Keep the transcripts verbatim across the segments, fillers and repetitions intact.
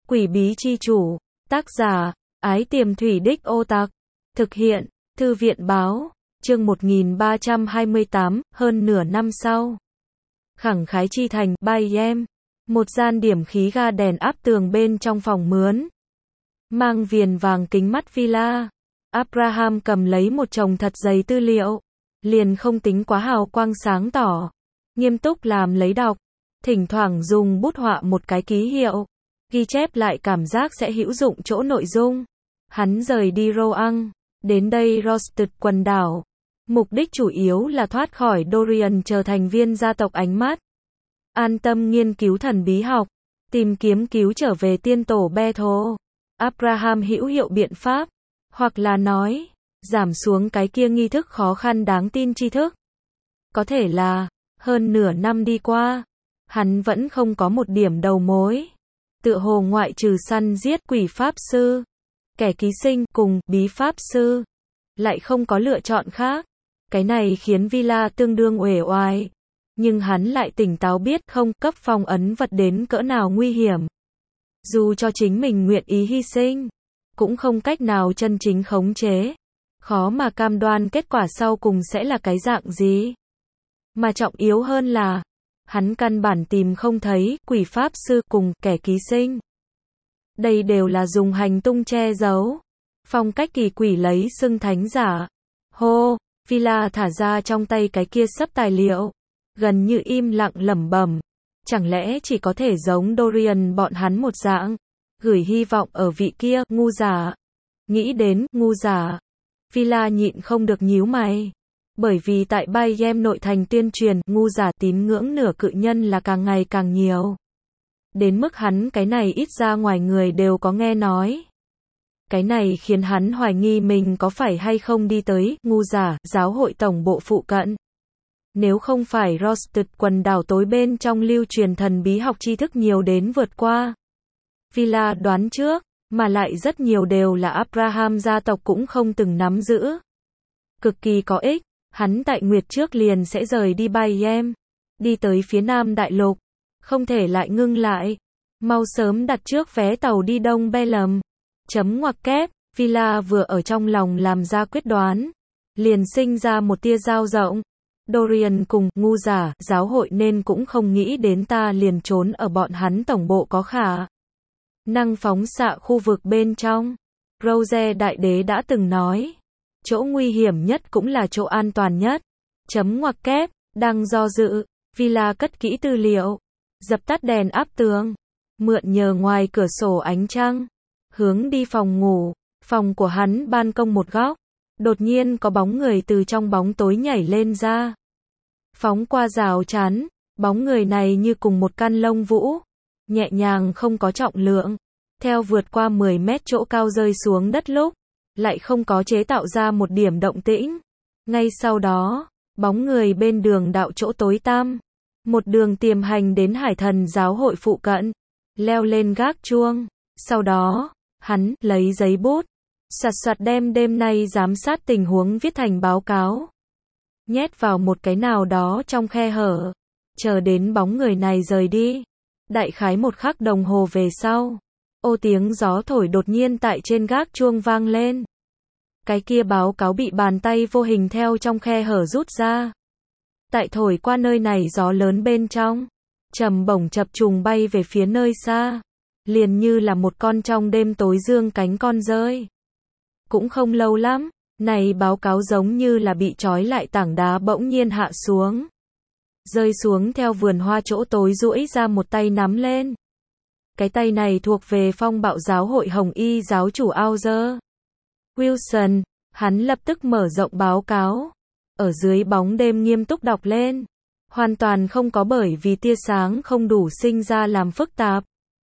Quỷ bí chi chủ, tác giả, Ái Tiềm Thủy Đích Ô Tạc, thực hiện, Thư viện báo, chương một nghìn ba trăm hai mươi tám, hơn nửa năm sau. Khẳng khái chi thành, by em, một gian điểm khí ga đèn áp tường bên trong phòng mướn. Mang viền vàng kính mắt villa, Abraham cầm lấy một chồng thật dày tư liệu, liền không tính quá hào quang sáng tỏ, nghiêm túc làm lấy đọc, thỉnh thoảng dùng bút họa một cái ký hiệu, ghi chép lại cảm giác sẽ hữu dụng chỗ nội dung. Hắn rời đi Roang, đến đây Rosted quần đảo. Mục đích chủ yếu là thoát khỏi Dorian trở thành viên gia tộc ánh mắt. An tâm nghiên cứu thần bí học, tìm kiếm cứu trở về tiên tổ Bethel. Abraham hữu hiệu biện pháp, hoặc là nói, giảm xuống cái kia nghi thức khó khăn đáng tin tri thức. Có thể là, hơn nửa năm đi qua, hắn vẫn không có một điểm đầu mối. Tựa hồ ngoại trừ săn giết quỷ pháp sư, kẻ ký sinh cùng bí pháp sư, lại không có lựa chọn khác. Cái này khiến Villa tương đương uể oải, nhưng hắn lại tỉnh táo biết không cấp phong ấn vật đến cỡ nào nguy hiểm. Dù cho chính mình nguyện ý hy sinh, cũng không cách nào chân chính khống chế. Khó mà cam đoan kết quả sau cùng sẽ là cái dạng gì. Mà trọng yếu hơn là, hắn căn bản tìm không thấy quỷ pháp sư cùng kẻ ký sinh. Đây đều là dùng hành tung che giấu. Phong cách kỳ quỷ lấy xưng thánh giả. Hô, Villa thả ra trong tay cái kia sấp tài liệu, gần như im lặng lẩm bẩm. Chẳng lẽ chỉ có thể giống Dorian bọn hắn một dạng, gửi hy vọng ở vị kia ngu giả. Nghĩ đến ngu giả, Villa nhịn không được nhíu mày. Bởi vì tại Bayem nội thành tuyên truyền, ngu giả tín ngưỡng nửa cự nhân là càng ngày càng nhiều. Đến mức hắn cái này ít ra ngoài người đều có nghe nói. Cái này khiến hắn hoài nghi mình có phải hay không đi tới ngu giả giáo hội tổng bộ phụ cận. Nếu không phải Rosted quần đảo tối bên trong lưu truyền thần bí học tri thức nhiều đến vượt qua. Villa đoán trước, mà lại rất nhiều đều là Abraham gia tộc cũng không từng nắm giữ. Cực kỳ có ích, hắn tại Nguyệt trước liền sẽ rời đi Bayem, đi tới phía Nam Đại Lục, không thể lại ngưng lại. Mau sớm đặt trước vé tàu đi Đông Belem. Chấm ngoặc kép, Villa vừa ở trong lòng làm ra quyết đoán, liền sinh ra một tia dao rộng. Dorian cùng ngu giả giáo hội nên cũng không nghĩ đến ta liền trốn ở bọn hắn tổng bộ có khả năng phóng xạ khu vực bên trong. Rose đại đế đã từng nói, chỗ nguy hiểm nhất cũng là chỗ an toàn nhất. Chấm ngoặc kép, đang do dự, Villa cất kỹ tư liệu, dập tắt đèn áp tường, mượn nhờ ngoài cửa sổ ánh trăng, hướng đi phòng ngủ. Phòng của hắn ban công một góc, đột nhiên có bóng người từ trong bóng tối nhảy lên ra. Phóng qua rào chắn, bóng người này như cùng một căn lông vũ, nhẹ nhàng không có trọng lượng, theo vượt qua mười mét chỗ cao rơi xuống đất lúc, lại không có chế tạo ra một điểm động tĩnh. Ngay sau đó, bóng người bên đường đạo chỗ tối tăm, một đường tiềm hành đến Hải Thần giáo hội phụ cận, leo lên gác chuông. Sau đó, hắn lấy giấy bút, soạt soạt đem đêm nay giám sát tình huống viết thành báo cáo, nhét vào một cái nào đó trong khe hở, chờ đến bóng người này rời đi. Đại khái một khắc đồng hồ về sau, ô tiếng gió thổi đột nhiên tại trên gác chuông vang lên. Cái kia báo cáo bị bàn tay vô hình theo trong khe hở rút ra. Tại thổi qua nơi này gió lớn bên trong, trầm bổng chập trùng bay về phía nơi xa, liền như là một con trong đêm tối dương cánh con rơi. Cũng không lâu lắm, này báo cáo giống như là bị trói lại tảng đá bỗng nhiên hạ xuống. Rơi xuống theo vườn hoa chỗ tối duỗi ra một tay nắm lên. Cái tay này thuộc về phong bạo giáo hội Hồng Y giáo chủ Alger Wilson. Hắn lập tức mở rộng báo cáo, ở dưới bóng đêm nghiêm túc đọc lên, hoàn toàn không có bởi vì tia sáng không đủ sinh ra làm phức tạp.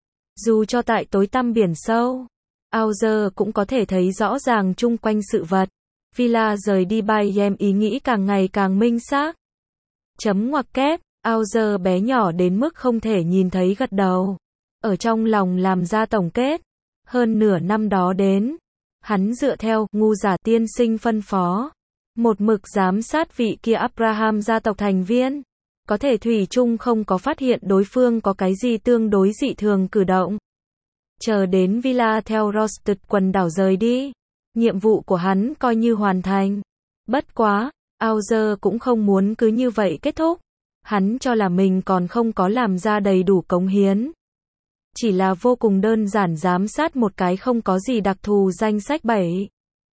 Dù cho tại tối tăm biển sâu, Alger cũng có thể thấy rõ ràng chung quanh sự vật. Villa rời đi Bayem ý nghĩ càng ngày càng minh xác. Chấm ngoặc kép, Alger bé nhỏ đến mức không thể nhìn thấy gật đầu, ở trong lòng làm ra tổng kết. Hơn nửa năm đó đến, hắn dựa theo ngu giả tiên sinh phân phó, một mực giám sát vị kia Abraham gia tộc thành viên, có thể thủy chung không có phát hiện đối phương có cái gì tương đối dị thường cử động. Chờ đến villa theo Rosted quần đảo rời đi, nhiệm vụ của hắn coi như hoàn thành. Bất quá, Auger cũng không muốn cứ như vậy kết thúc. Hắn cho là mình còn không có làm ra đầy đủ cống hiến. Chỉ là vô cùng đơn giản giám sát một cái không có gì đặc thù danh sách bảy.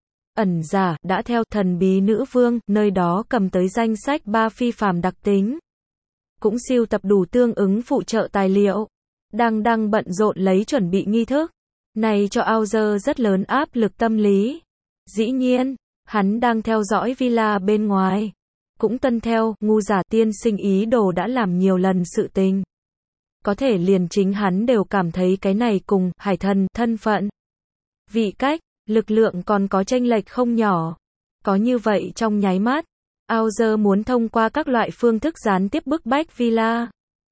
Ẩn giả đã theo thần bí nữ vương nơi đó cầm tới danh sách ba phi phàm đặc tính. Cũng sưu tập đủ tương ứng phụ trợ tài liệu. Đang đang bận rộn lấy chuẩn bị nghi thức. Này cho Auger rất lớn áp lực tâm lý. Dĩ nhiên, hắn đang theo dõi villa bên ngoài. Cũng tuân theo, ngu giả tiên sinh ý đồ đã làm nhiều lần sự tình. Có thể liền chính hắn đều cảm thấy cái này cùng hải thần thân phận, vị cách, lực lượng còn có chênh lệch không nhỏ. Có như vậy trong nháy mắt, Auger muốn thông qua các loại phương thức gián tiếp bức bách Villa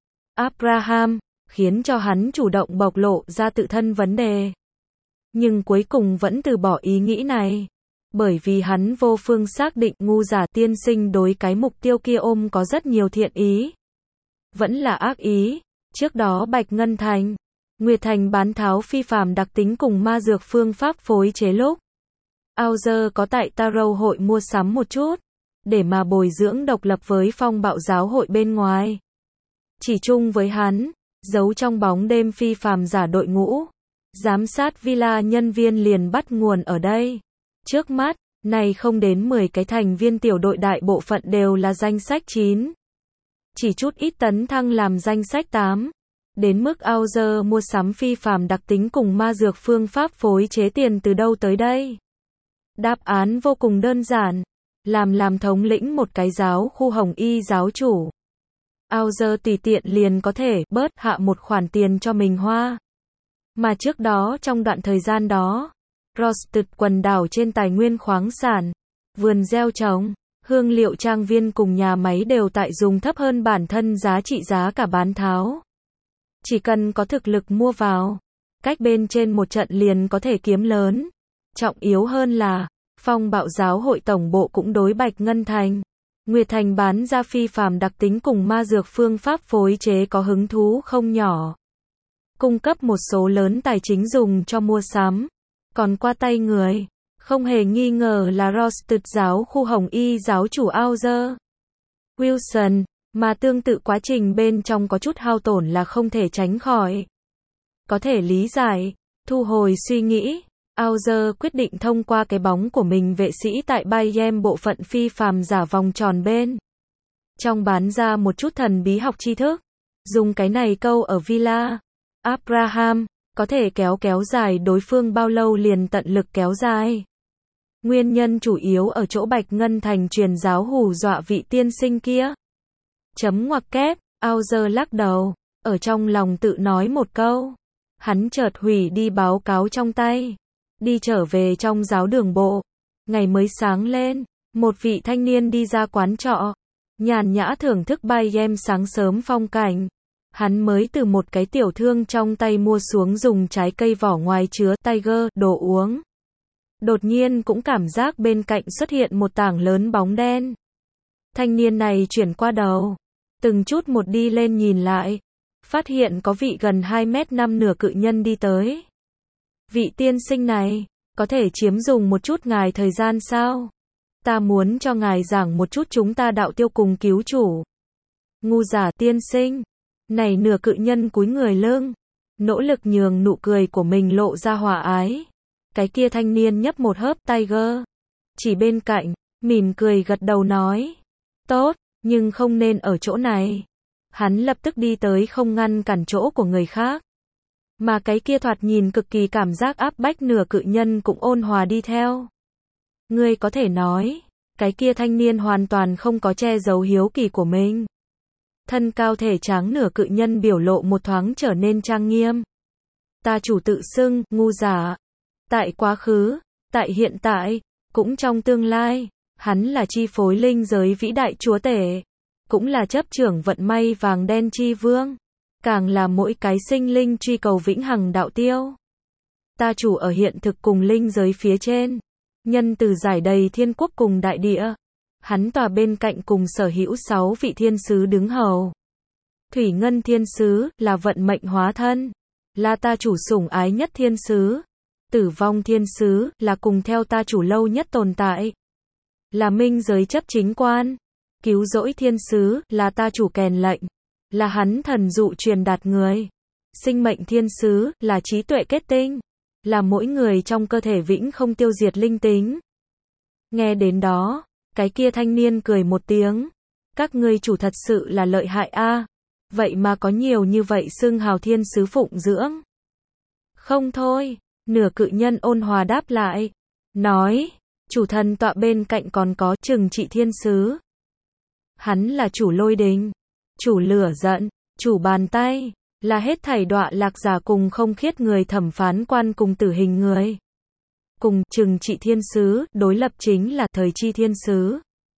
Abraham, khiến cho hắn chủ động bộc lộ ra tự thân vấn đề. Nhưng cuối cùng vẫn từ bỏ ý nghĩ này. Bởi vì hắn vô phương xác định ngu giả tiên sinh đối cái mục tiêu kia ôm có rất nhiều thiện ý. Vẫn là ác ý. Trước đó Bạch Ngân Thành, Nguyệt Thành bán tháo phi phàm đặc tính cùng ma dược phương pháp phối chế lúc. Auger có tại Tarot hội mua sắm một chút, để mà bồi dưỡng độc lập với phong bạo giáo hội bên ngoài. Chỉ chung với hắn, giấu trong bóng đêm phi phàm giả đội ngũ. Giám sát villa nhân viên liền bắt nguồn ở đây. Trước mắt, này không đến mười cái thành viên tiểu đội đại bộ phận đều là danh sách chín. Chỉ chút ít tấn thăng làm danh sách tám. Đến mức Auger mua sắm phi phàm đặc tính cùng ma dược phương pháp phối chế tiền từ đâu tới đây? Đáp án vô cùng đơn giản. Làm làm thống lĩnh một cái giáo khu hồng y giáo chủ. Auger tùy tiện liền có thể bớt hạ một khoản tiền cho mình hoa. Mà trước đó trong đoạn thời gian đó, Rosted quần đảo trên tài nguyên khoáng sản, vườn gieo trồng, hương liệu trang viên cùng nhà máy đều tại dùng thấp hơn bản thân giá trị giá cả bán tháo. Chỉ cần có thực lực mua vào, cách bên trên một trận liền có thể kiếm lớn. Trọng yếu hơn là, phong bạo giáo hội tổng bộ cũng đối Bạch Ngân Thành, Nguyệt Thành bán ra phi phàm đặc tính cùng ma dược phương pháp phối chế có hứng thú không nhỏ. Cung cấp một số lớn tài chính dùng cho mua sắm. Còn qua tay người, không hề nghi ngờ là Rosted giáo khu hồng y giáo chủ Auger Wilson, mà tương tự quá trình bên trong có chút hao tổn là không thể tránh khỏi. Có thể lý giải, thu hồi suy nghĩ, Auger quyết định thông qua cái bóng của mình vệ sĩ tại Bayem bộ phận phi phàm giả vòng tròn bên. Trong bán ra một chút thần bí học tri thức, dùng cái này câu ở Villa Abraham, có thể kéo kéo dài đối phương bao lâu liền tận lực kéo dài. Nguyên nhân chủ yếu ở chỗ Bạch Ngân Thành truyền giáo hù dọa vị tiên sinh kia. Chấm ngoặc kép, Auger lắc đầu, ở trong lòng tự nói một câu. Hắn chợt hủy đi báo cáo trong tay. Đi trở về trong giáo đường bộ. Ngày mới sáng lên, một vị thanh niên đi ra quán trọ. Nhàn nhã thưởng thức Bayem sáng sớm phong cảnh. Hắn mới từ một cái tiểu thương trong tay mua xuống dùng trái cây vỏ ngoài chứa Tiger đồ uống. Đột nhiên cũng cảm giác bên cạnh xuất hiện một tảng lớn bóng đen. Thanh niên này chuyển qua đầu, từng chút một đi lên nhìn lại, phát hiện có vị gần hai mét năm nửa cự nhân đi tới. Vị tiên sinh này, có thể chiếm dùng một chút ngài thời gian sao? Ta muốn cho ngài giảng một chút chúng ta đạo tiêu cùng cứu chủ. Ngu giả tiên sinh. Này nửa cự nhân cúi người lưng, nỗ lực nhường nụ cười của mình lộ ra hòa ái. Cái kia thanh niên nhấp một hớp Tiger, chỉ bên cạnh, mỉm cười gật đầu nói. Tốt, nhưng không nên ở chỗ này. Hắn lập tức đi tới không ngăn cản chỗ của người khác. Mà cái kia thoạt nhìn cực kỳ cảm giác áp bách nửa cự nhân cũng ôn hòa đi theo. Ngươi có thể nói, cái kia thanh niên hoàn toàn không có che giấu hiếu kỳ của mình. Thân cao thể tráng nửa cự nhân biểu lộ một thoáng trở nên trang nghiêm. Ta chủ tự xưng, ngu giả. Tại quá khứ, tại hiện tại, cũng trong tương lai, hắn là chi phối linh giới vĩ đại chúa tể. Cũng là chấp trưởng vận may vàng đen chi vương. Càng là mỗi cái sinh linh truy cầu vĩnh hằng đạo tiêu. Ta chủ ở hiện thực cùng linh giới phía trên. Nhân từ giải đầy thiên quốc cùng đại địa. Hắn tòa bên cạnh cùng sở hữu sáu vị thiên sứ đứng hầu. Thủy Ngân thiên sứ là vận mệnh hóa thân. là ta chủ sủng ái nhất thiên sứ. Tử vong thiên sứ, là cùng theo ta chủ lâu nhất tồn tại. Là minh giới chấp chính quan. Cứu rỗi thiên sứ, là ta chủ kèn lệnh. Là hắn thần dụ truyền đạt người. Sinh mệnh thiên sứ, là trí tuệ kết tinh. Là mỗi người trong cơ thể vĩnh không tiêu diệt linh tính. Nghe đến đó, cái kia thanh niên cười một tiếng. Các ngươi chủ thật sự là lợi hại a. Vậy mà có nhiều như vậy xưng hào thiên sứ phụng dưỡng. Không thôi, nửa cự nhân ôn hòa đáp lại. Nói, chủ thần tọa bên cạnh còn có trừng trị thiên sứ. Hắn là chủ lôi đình, chủ lửa giận, chủ bàn tay, là hết thảy đọa lạc giả cùng không khiết người thẩm phán quan cùng tử hình người. Cùng trừng trị thiên sứ, đối lập chính là thời chi thiên sứ.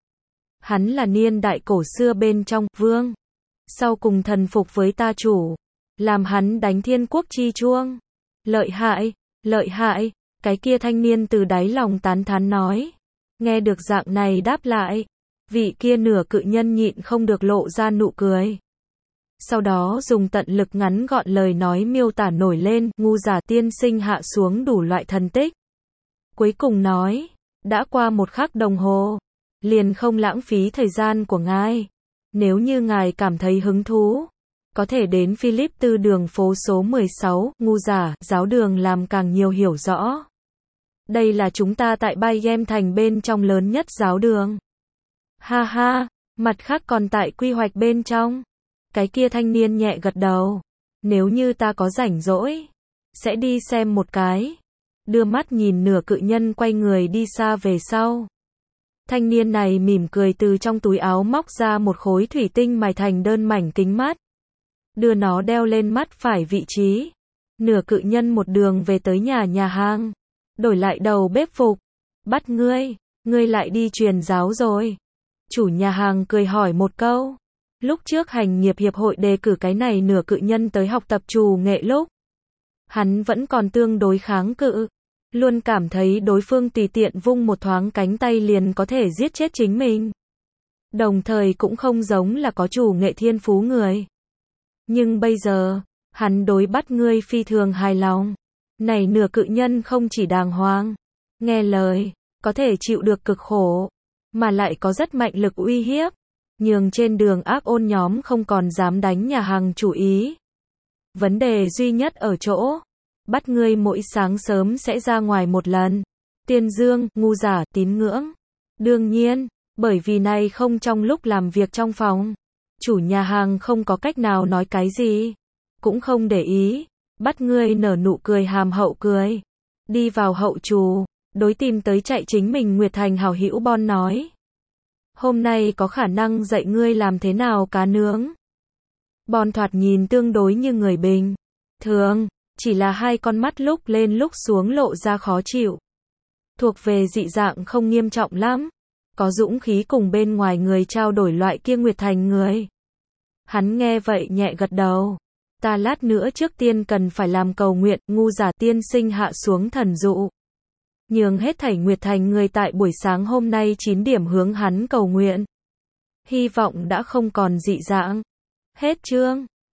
Hắn là niên đại cổ xưa bên trong, vương. Sau cùng thần phục với ta chủ. Làm hắn đánh thiên quốc chi chuông. Lợi hại, lợi hại, cái kia thanh niên từ đáy lòng tán thán nói. Nghe được dạng này đáp lại. Vị kia nửa cự nhân nhịn không được lộ ra nụ cười. Sau đó dùng tận lực ngắn gọn lời nói miêu tả nổi lên, ngu giả tiên sinh hạ xuống đủ loại thần tích. Cuối cùng nói, đã qua một khắc đồng hồ, liền không lãng phí thời gian của ngài. Nếu như ngài cảm thấy hứng thú, có thể đến Philip Tư đường phố số mười sáu, ngu giả, giáo đường làm càng nhiều hiểu rõ. Đây là chúng ta tại Bayem thành bên trong lớn nhất giáo đường. Ha ha, mặt khác còn tại quy hoạch bên trong. Cái kia thanh niên nhẹ gật đầu. Nếu như ta có rảnh rỗi, sẽ đi xem một cái. Đưa mắt nhìn nửa cự nhân quay người đi xa về sau. Thanh niên này mỉm cười từ trong túi áo móc ra một khối thủy tinh mài thành đơn mảnh kính mắt. Đưa nó đeo lên mắt phải vị trí. Nửa cự nhân một đường về tới nhà nhà hàng. Đổi lại đầu bếp phục. Bắt ngươi, ngươi lại đi truyền giáo rồi. Chủ nhà hàng cười hỏi một câu. Lúc trước hành nghiệp hiệp hội đề cử cái này nửa cự nhân tới học tập trù nghệ lúc. Hắn vẫn còn tương đối kháng cự. Luôn cảm thấy đối phương tùy tiện vung một thoáng cánh tay liền có thể giết chết chính mình. Đồng thời cũng không giống là có chủ nghệ thiên phú người. Nhưng bây giờ, hắn đối bắt ngươi phi thường hài lòng. Này nửa cự nhân không chỉ đàng hoàng, nghe lời, có thể chịu được cực khổ, mà lại có rất mạnh lực uy hiếp. Nhường trên đường ác ôn nhóm không còn dám đánh nhà hàng chủ ý. Vấn đề duy nhất ở chỗ, bắt ngươi mỗi sáng sớm sẽ ra ngoài một lần. Tiên dương, ngu giả, tín ngưỡng. Đương nhiên, bởi vì này không trong lúc làm việc trong phòng. Chủ nhà hàng không có cách nào nói cái gì. Cũng không để ý. Bắt ngươi nở nụ cười hàm hậu cười. Đi vào hậu trù, đối tìm tới chạy chính mình Nguyệt Thành hảo hữu Bon nói. Hôm nay có khả năng dạy ngươi làm thế nào cá nướng. Bon thoạt nhìn tương đối như người bình thường, chỉ là hai con mắt lúc lên lúc xuống lộ ra khó chịu. Thuộc về dị dạng không nghiêm trọng lắm. Có dũng khí cùng bên ngoài người trao đổi loại kia Nguyệt Thành người. Hắn nghe vậy nhẹ gật đầu. Ta lát nữa trước tiên cần phải làm cầu nguyện, ngu giả tiên sinh hạ xuống thần dụ. Nhường hết thảy Nguyệt Thành người tại buổi sáng hôm nay chín điểm hướng hắn cầu nguyện. Hy vọng đã không còn dị dạng. Hết chương.